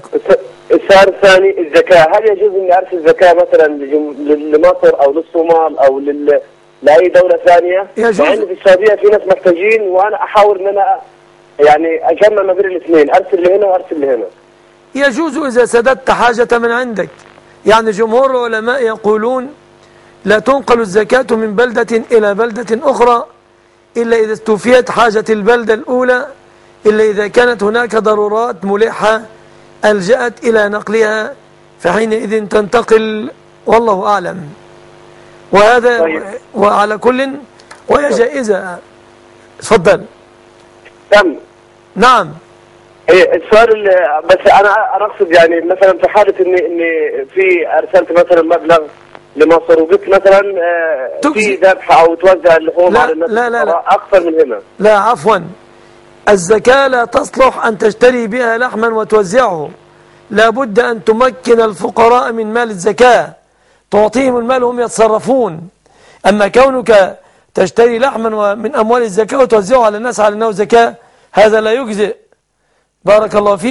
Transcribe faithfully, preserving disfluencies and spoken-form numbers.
السؤال الثاني الزكاة، هل يجوز اني ارسل زكاة مثلا لمصر او للصومال او لل لاي دولة ثانية؟ يجوز. لان في السعودية في ناس محتاجين وانا احاول ان انا يعني اجمع ما بين الاثنين، ارسل لهنا وارسل لهنا. يجوز إذا سددت حاجة من عندك. يعني جمهور العلماء يقولون لا تنقل الزكاة من بلدة إلى بلدة أخرى إلا إذا استوفيت حاجة البلدة الأولى، إلا إذا كانت هناك ضرورات ملحة ألجأت إلى نقلها، فحينئذ تنتقل، والله أعلم. وهذا طيب. وعلى كل وهي جائزة. تفضل. تم. نعم. ايه السؤال اللي بس انا انا اقصد يعني مثلا في حاله اني اني في ارسلت مثلا مبلغ لمصر وقلت مثلا آه في ذبح او توزع اللحوم على الناس، لا لا لا اكثر من هنا. لا عفوا، الزكاة لا تصلح أن تشتري بها لحما وتوزعه، لابد أن تمكن الفقراء من مال الزكاة، تعطيهم المال وهم يتصرفون. أما كونك تشتري لحما من أموال الزكاة وتوزعه على الناس على أنه زكاة، هذا لا يجزئ. بارك الله فيك.